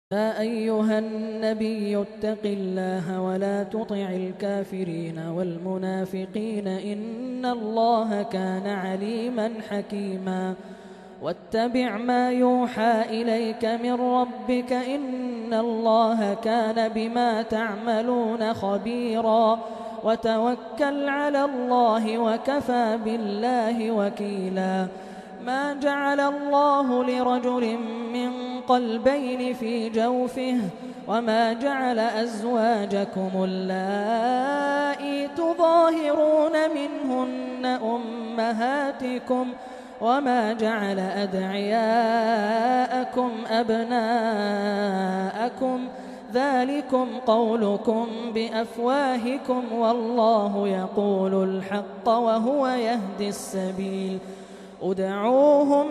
يا أيها النبي اتق الله ولا تطع الكافرين والمنافقين إن الله كان عليما حكيما واتبع ما يوحى إليك من ربك إن الله كان بما تعملون خبيرا وتوكل على الله وكفى بالله وكيلا ما جعل الله لرجل من قلبين في جوفه وما جعل أزواجكم اللائي تظاهرون منهن أمهاتكم وما جعل أدعياءكم أبناءكم ذلكم قولكم بأفواهكم والله يقول الحق وهو يهدي السبيل ادعوهم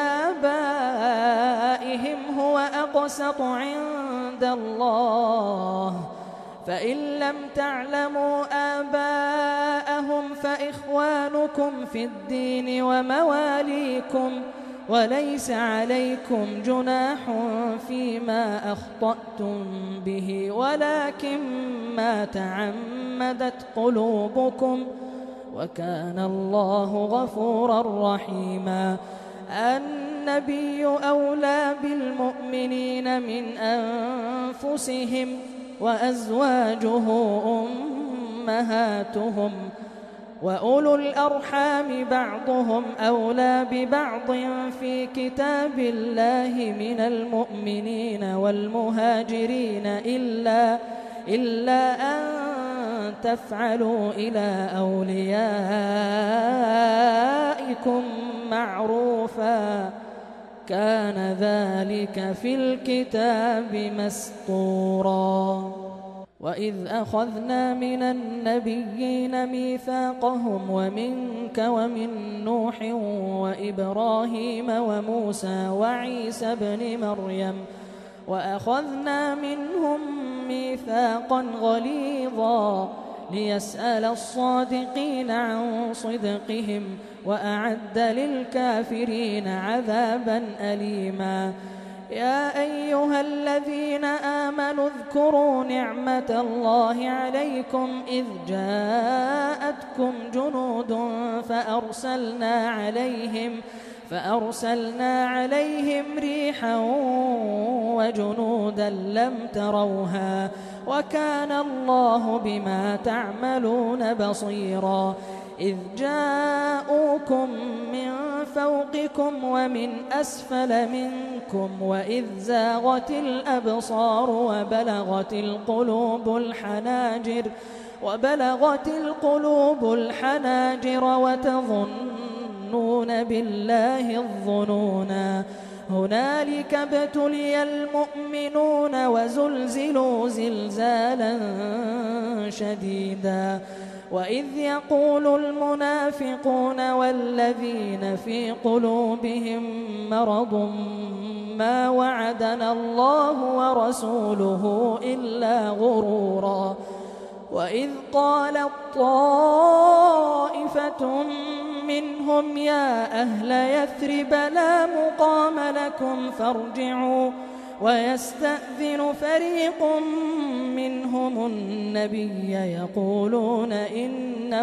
لآبائهم هو أقسط عند الله فإن لم تعلموا آباءهم فإخوانكم في الدين ومواليكم وليس عليكم جناح فيما أخطأتم به ولكن ما تعمدت قلوبكم وكان الله غفورا رحيما النبي أولى بالمؤمنين من أنفسهم وأزواجه أمهاتهم وأولو الأرحام بعضهم أولى ببعض في كتاب الله من المؤمنين والمهاجرين إلا أن تفعلوا إلى أوليائكم معروفا كان ذلك في الكتاب مسطورا وإذ أخذنا من النبيين ميثاقهم ومنك ومن نوح وإبراهيم وموسى وعيسى ابن مريم وأخذنا منهم ميثاقا غليظا ليسأل الصادقين عن صدقهم وأعد للكافرين عذابا أليما يا أيها الذين آمنوا اذكروا نعمة الله عليكم إذ جاءتكم جنود فأرسلنا عليهم ريحا وجنودا لم تروها وكان الله بما تعملون بصيرا إذ جاءوكم من فوقكم ومن أسفل منكم وإذ زاغت الأبصار وبلغت القلوب الحناجر وتظنون بالله الظنونا هنالك ابتلي المؤمنون وزلزلوا زلزالا شديدا وإذ يقول المنافقون والذين في قلوبهم مرض ما وعدنا الله ورسوله إلا غرورا وإذ قالت طائفة منهم يا أهل يثرب لا مقام لكم فارجعوا ويستأذن فريق منهم النبي يقولون إن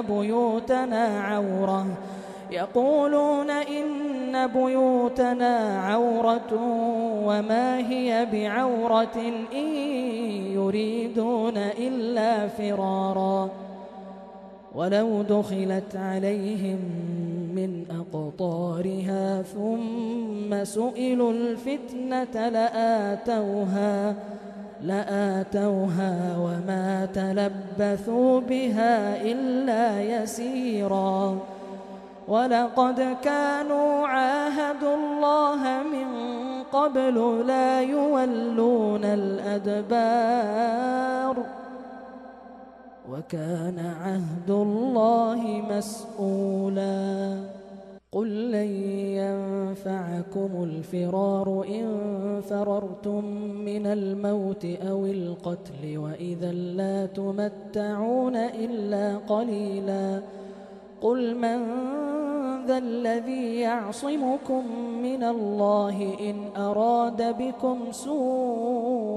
بيوتنا عورة وما هي بعورة إن يريدون إلا فرارا ولو دخلت عليهم من أقطارها ثم سئلوا الفتنة لآتوها وما تلبثوا بها إلا يسيرا ولقد كانوا عاهدوا الله من قبل لا يولون الأدبار وكان عهد الله مسؤولا قل لن ينفعكم الفرار إن فررتم من الموت أو القتل وإذا لا تمتعون إلا قليلا قل من ذا الذي يعصمكم من الله إن أراد بكم سوءا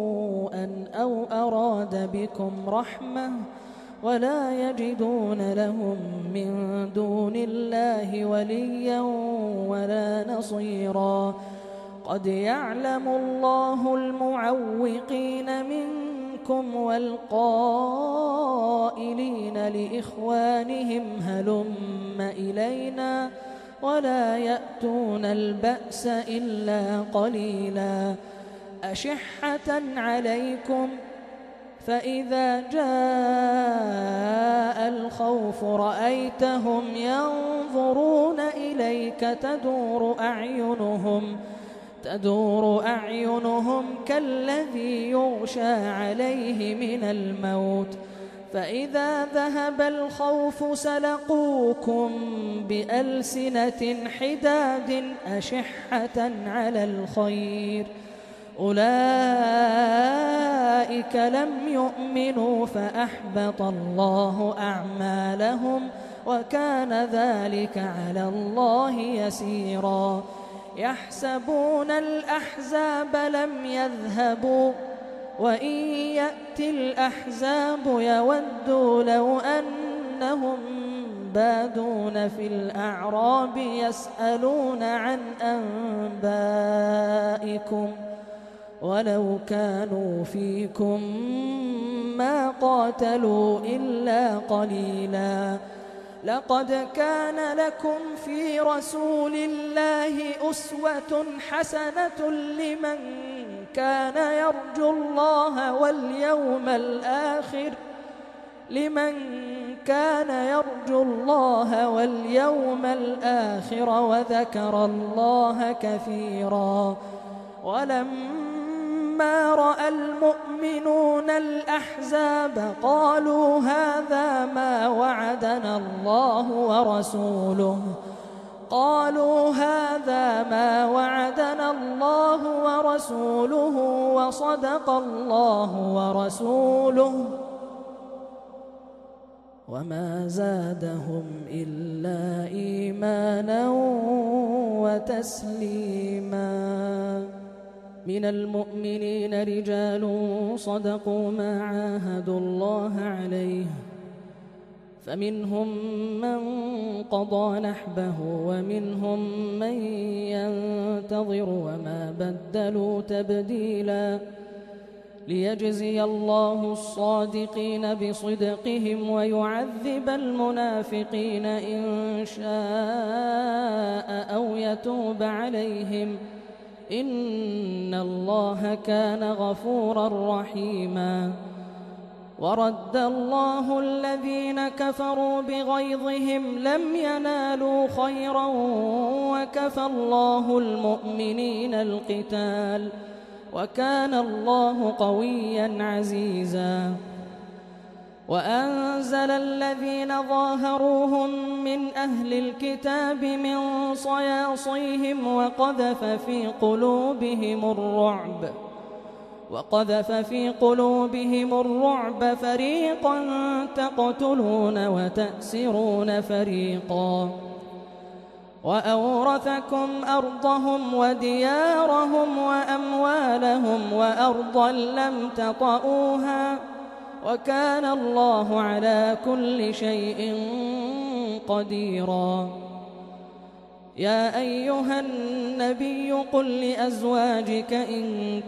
أو أراد بكم رحمة ولا يجدون لهم من دون الله وليا ولا نصيرا. قد يعلم الله المعوقين منكم والقائلين لإخوانهم هلم إلينا ولا يأتون البأس إلا قليلا. أشحة عليكم فإذا جاء الخوف رأيتهم ينظرون إليك تدور أعينهم كالذي يغشى عليه من الموت، فإذا ذهب الخوف سلقوكم بألسنة حداد أشحة على الخير. أولئك لم يؤمنوا فأحبط الله أعمالهم وكان ذلك على الله يسيرا. يحسبون الأحزاب لم يذهبوا وإن يأتي الأحزاب يودوا لو أنهم بادون في الأعراب يسألون عن أنبائكم ولو كانوا فيكم ما قاتلوا إلا قليلا. لقد كان لكم في رسول الله أسوة حسنة لمن كان يرجو الله واليوم الآخر وذكر الله كثيرا. ولما رأى المؤمنون الأحزاب قالوا هذا ما وعدنا الله ورسوله وصدق الله ورسوله وما زادهم إلا إيمانا وتسليما. من المؤمنين رجال صدقوا ما عاهدوا الله عليه فمنهم من قضى نحبه ومنهم من ينتظر وما بدلوا تبديلا. ليجزي الله الصادقين بصدقهم ويعذب المنافقين إن شاء أو يتوب عليهم إن الله كان غفورا رحيما. ورد الله الذين كفروا بغيظهم لم ينالوا خيرا وكفى الله المؤمنين القتال وكان الله قويا عزيزا. وأنزل الذين ظاهروهم من أهل الكتاب من صياصيهم وقذف في قلوبهم الرعب فريقا تقتلون وتأسرون فريقا. وأورثكم أرضهم وديارهم وأموالهم وأرضا لم تطئوها وكان الله على كل شيء قديرا. يا أيها النبي قل لأزواجك إن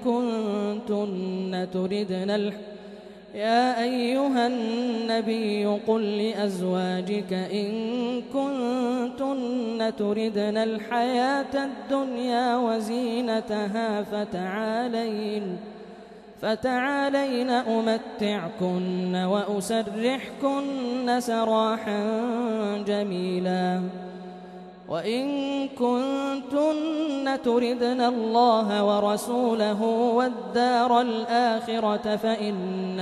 كنتن تردن الحياة الدنيا وزينتها فتعالين أمتعكن وأسرحكن سراحا جميلا. وإن كنتن تردن الله ورسوله والدار الآخرة فإن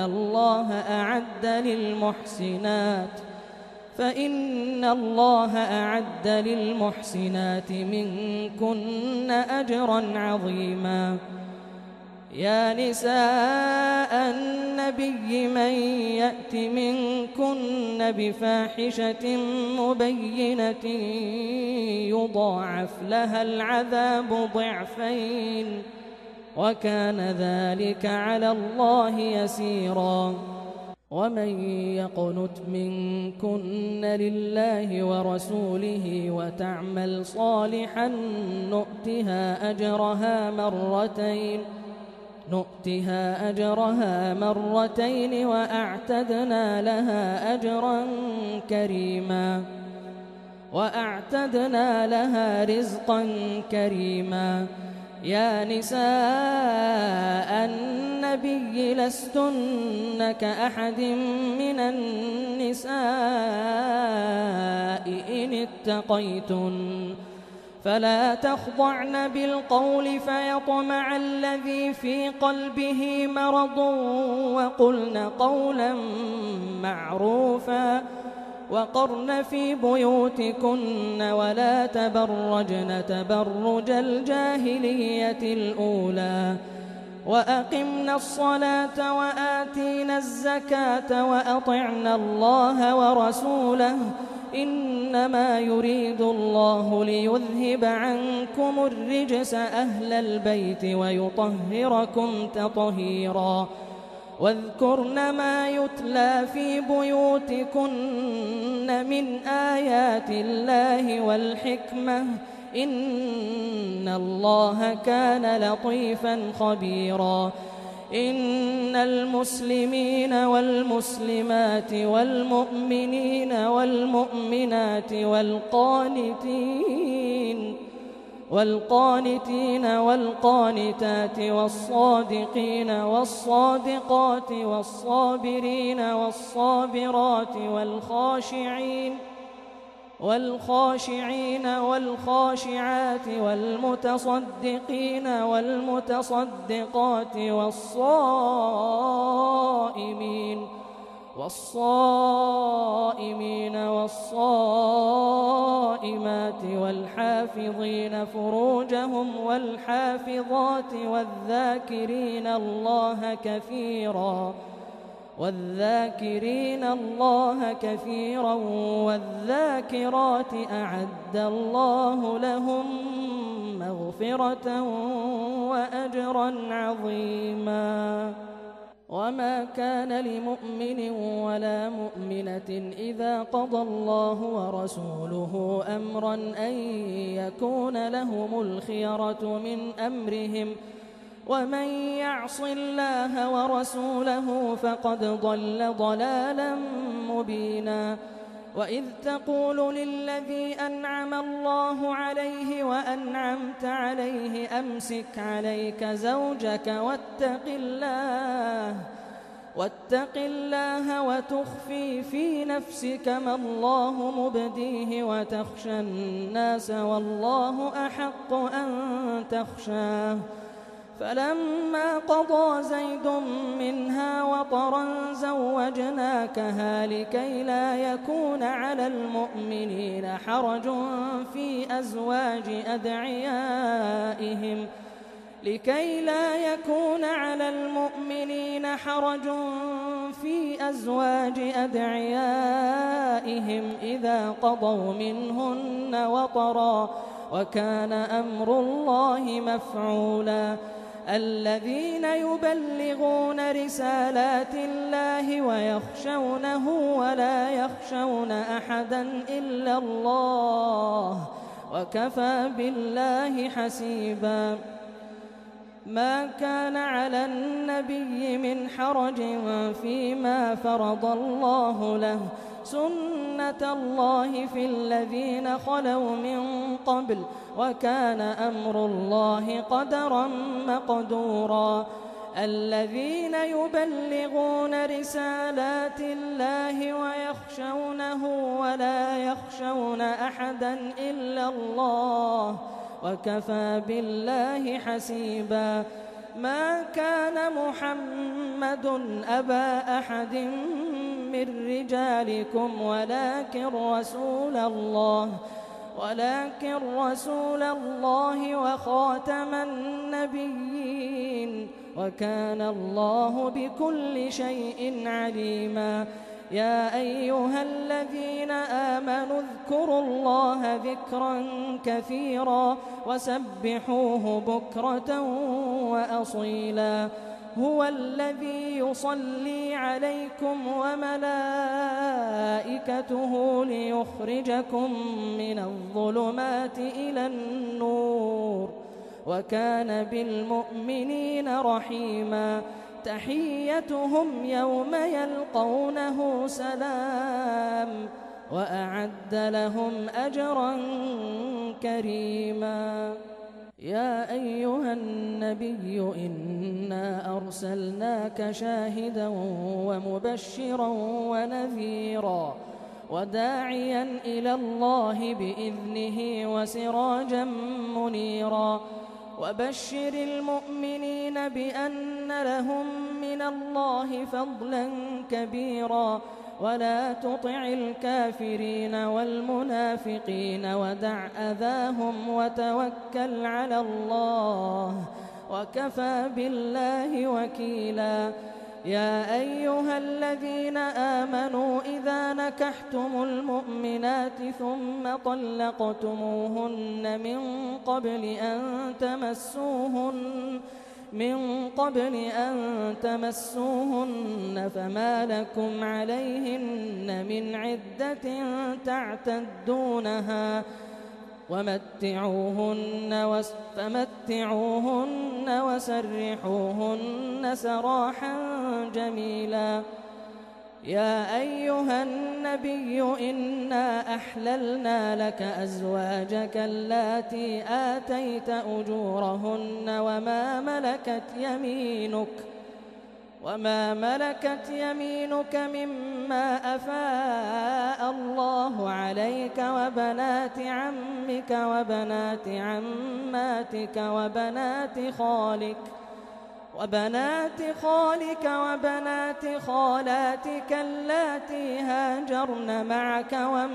الله أعد للمحسنات منكن أجرا عظيما. يا نساء النبي من يأت منكن بفاحشة مبينة وكان ذلك على الله يسيرا. ومن يقنت منكن لله ورسوله وتعمل صالحا نؤتها أجرها مرتين وأعتدنا لها رزقا كريما. يا نساء النبي لستن كأحد من النساء إن اتقيتن فلا تخضعن بالقول فيطمع الذي في قلبه مرض وقلن قولا معروفا وقرن في بيوتكن ولا تبرجن تبرج الجاهلية الأولى وأقمنا الصلاة وآتينا الزكاة وأطعنا الله ورسوله إنما يريد الله ليذهب عنكم الرجس أهل البيت ويطهركم تطهيرا. واذكرن ما يتلى في بيوتكن من آيات الله والحكمة إن الله كان لطيفا خبيرا. إن المسلمين والمسلمات والمؤمنين والمؤمنات والقانتين والقانتات والصادقين والصادقات والصابرين والصابرات والخاشعين والخاشعات والمتصدقين والمتصدقات والصائمين والصائمات والحافظين فروجهم والحافظات والذاكرين الله كثيرا والذاكرات أعد الله لهم مغفرة وأجرا عظيما. وما كان لمؤمن ولا مؤمنة إذا قضى الله ورسوله أمرا أن يكون لهم الخيرة من أمرهم ومن يعص الله ورسوله فقد ضل ضلالا مبينا. وإذ تقول للذي أنعم الله عليه وأنعمت عليه أمسك عليك زوجك واتق الله وتخفي في نفسك ما الله مبديه وتخشى الناس والله أحق أن تخشاه. فلما قضى زيد منها وطرا زوجناكها لكي لا يكون على المؤمنين حرج في أزواج أدعيائهم إذا قضوا منهن وطرا وكان أمر الله مفعولا. الذين يبلغون رسالات الله ويخشونه ولا يخشون أحدا إلا الله وكفى بالله حسيبا. ما كان على النبي من حرج فيما فرض الله له سنة الله في الذين خلوا من قبل وكان أمر الله قدرا مقدورا. الذين يبلغون رسالات الله ويخشونه ولا يخشون أحدا إلا الله وكفى بالله حسيبا. ما كان محمد أبا أحد من رجالكم ولكن رسول الله وخاتم النبيين وكان الله بكل شيء عليما. يا أيها الذين آمنوا اذكروا الله ذكرا كثيرا وسبحوه بكرة وأصيلا هو الذي يصلي عليكم وملائكته ليخرجكم من الظلمات إلى النور وكان بالمؤمنين رحيما تحيتهم يوم يلقونه سلام وأعد لهم أجرا كريما يا أيها النبي إنا أرسلناك شاهدا ومبشرا ونذيرا وداعيا إلى الله بإذنه وسراجا منيرا وبشر المؤمنين بأن لهم من الله فضلا كبيرا ولا تطع الكافرين والمنافقين ودع أذاهم وتوكل على الله وكفى بالله وكيلا يا أيها الذين آمنوا إذا نكحتم المؤمنات ثم طلقتموهن من قبل أن تمسوهن فما لكم عليهن من عدة تعتدونها فمتعوهن وسرحوهن سراحا جميلا يا أيها النبي إنا أحللنا لك أزواجك اللاتي آتيت أجورهن وما ملكت يمينك مما أفاء الله عليك وبنات عمك وبنات عماتك وبنات خالك وبنات خالاتك اللاتي هاجرن معك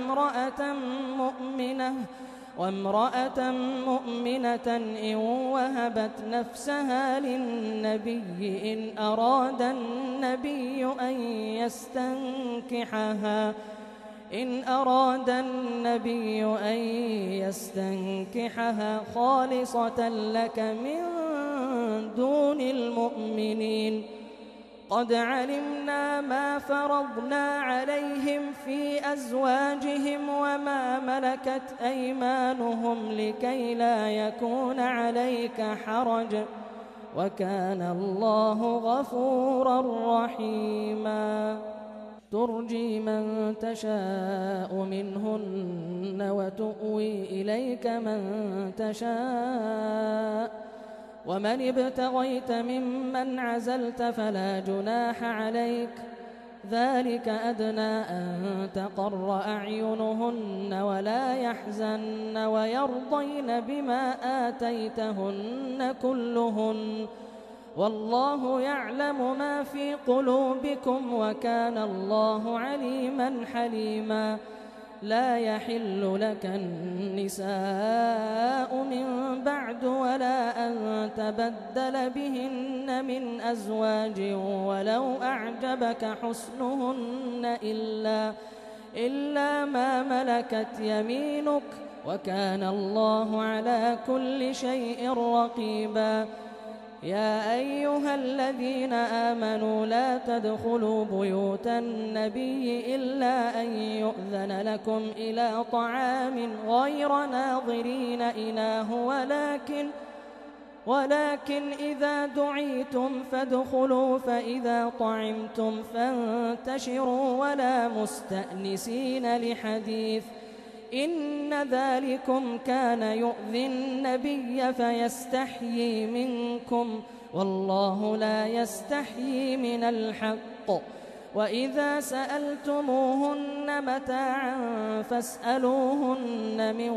وامرأة مؤمنة إن وهبت نفسها للنبي إن أراد النبي أن يستنكحها خالصة لك من دون المؤمنين قد علمنا ما فرضنا عليهم في أزواجهم وما ملكت أيمانهم لكي لا يكون عليك حرج وكان الله غفورا رحيما ترجي من تشاء منهن وتؤوي إليك من تشاء ومن ابتغيت ممن عزلت فلا جناح عليك ذلك أدنى أن تقر أعينهن ولا يحزن ويرضين بما آتيتهن كلهن والله يعلم ما في قلوبكم وكان الله عليما حليما لا يحل لك النساء من بعد ولا أن تبدل بهن من أزواج ولو أعجبك حسنهن إلا ما ملكت يمينك وكان الله على كل شيء رقيبا يا أيها الذين آمنوا لا تدخلوا بيوت النبي إلا أن يؤذن لكم إلى طعام غير ناظرين إناه ولكن إذا دعيتم فادخلوا فإذا طعمتم فانتشروا ولا مستأنسين لحديث إن ذلكم كان يؤذي النبي فيستحيي منكم والله لا يستحيي من الحق وإذا سألتموهن متاعا فاسألوهن من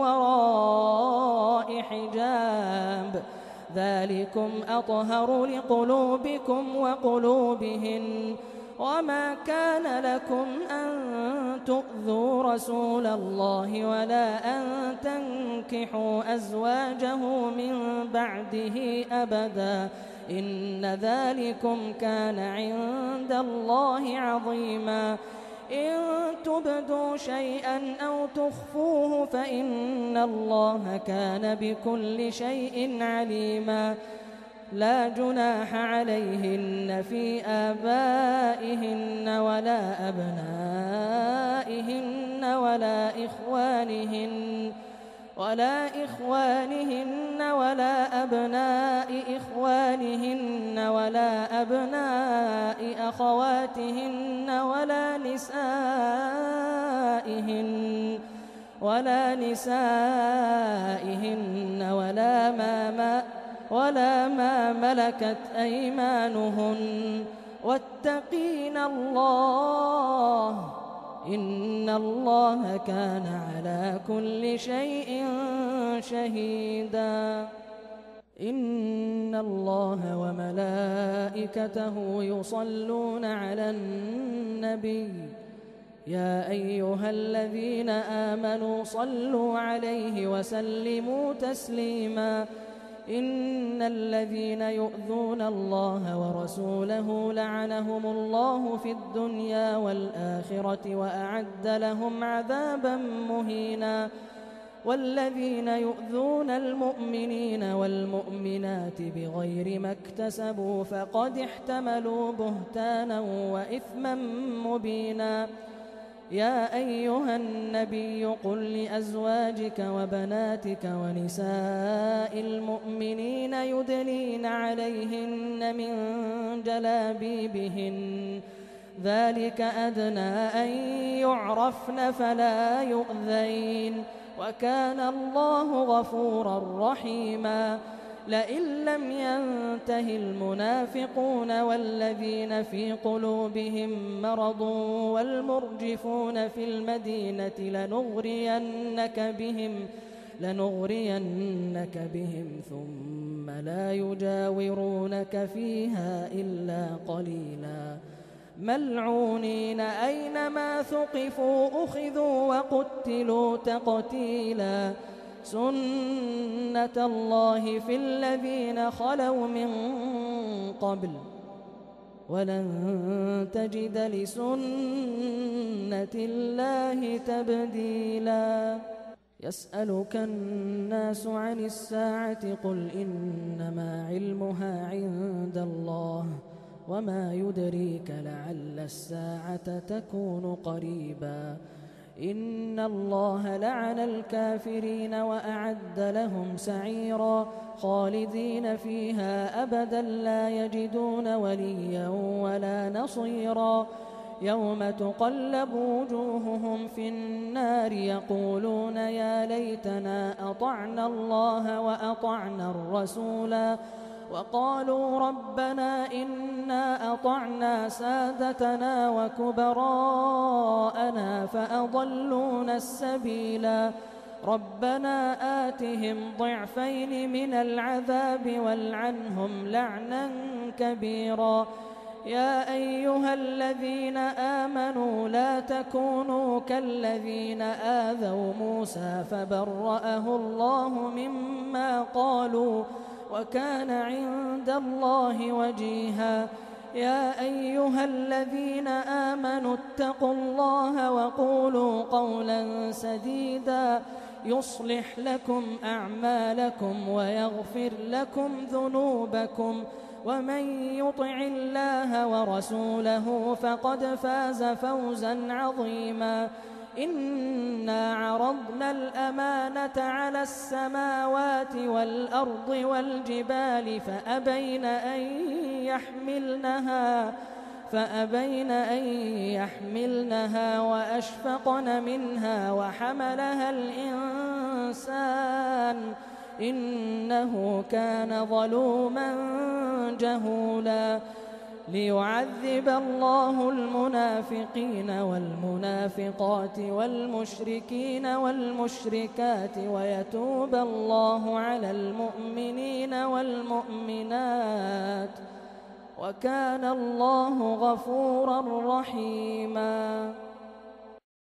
وراء حجاب ذلكم أطهر لقلوبكم وقلوبهن وما كان لكم أن تؤذوا رسول الله ولا أن تنكحوا أزواجه من بعده أبدا إن ذلكم كان عند الله عظيما إن تبدوا شيئا أو تخفوه فإن الله كان بكل شيء عليما لا جناح عليهن في آبائهن ولا أبنائهن ولا إخوانهن ولا أبناء إخوانهن ولا أبناء أخواتهن ولا نسائهن ولا ما ملكت أيمانهن واتقين الله إن الله كان على كل شيء شهيدا إن الله وملائكته يصلون على النبي يا أيها الذين آمنوا صلوا عليه وسلموا تسليما إن الذين يؤذون الله ورسوله لعنهم الله في الدنيا والآخرة وأعد لهم عذابا مهينا والذين يؤذون المؤمنين والمؤمنات بغير ما اكتسبوا فقد احتملوا بهتانا وإثما مبينا يا أيها النبي قل لأزواجك وبناتك ونساء المؤمنين يدنين عليهن من جلابيبهن ذلك أدنى أن يعرفن فلا يؤذين وكان الله غفورا رحيما لئن لم ينته المنافقون والذين في قلوبهم مرض والمرجفون في المدينة لنغرينك بهم ثم لا يجاورونك فيها إلا قليلا ملعونين أينما ثقفوا أخذوا وقتلوا تقتيلا سنة الله في الذين خلوا من قبل ولن تجد لسنة الله تبديلا يسألك الناس عن الساعة قل إنما علمها عند الله وما يدريك لعل الساعة تكون قريبا إن الله لعن الكافرين وأعد لهم سعيرا خالدين فيها أبدا لا يجدون وليا ولا نصيرا يوم تقلب وجوههم في النار يقولون يا ليتنا أطعنا الله وأطعنا الرسولا وقالوا ربنا إنا أطعنا سادتنا وكبراءنا فأضلونا السبيلا ربنا آتهم ضعفين من العذاب والعنهم لعنا كبيرا يا أيها الذين آمنوا لا تكونوا كالذين آذوا موسى فبرأه الله مما قالوا وكان عند الله وجيها يا أيها الذين آمنوا اتقوا الله وقولوا قولا سديدا يصلح لكم أعمالكم ويغفر لكم ذنوبكم ومن يطع الله ورسوله فقد فاز فوزا عظيما إنا عرضنا الأمانة على السماوات والأرض والجبال فأبين أن يحملنها وأشفقن منها وحملها الإنسان إنه كان ظلوما جهولا ليعذب الله المنافقين والمنافقات والمشركين والمشركات ويتوب الله على المؤمنين والمؤمنات وكان الله غفورا رحيما.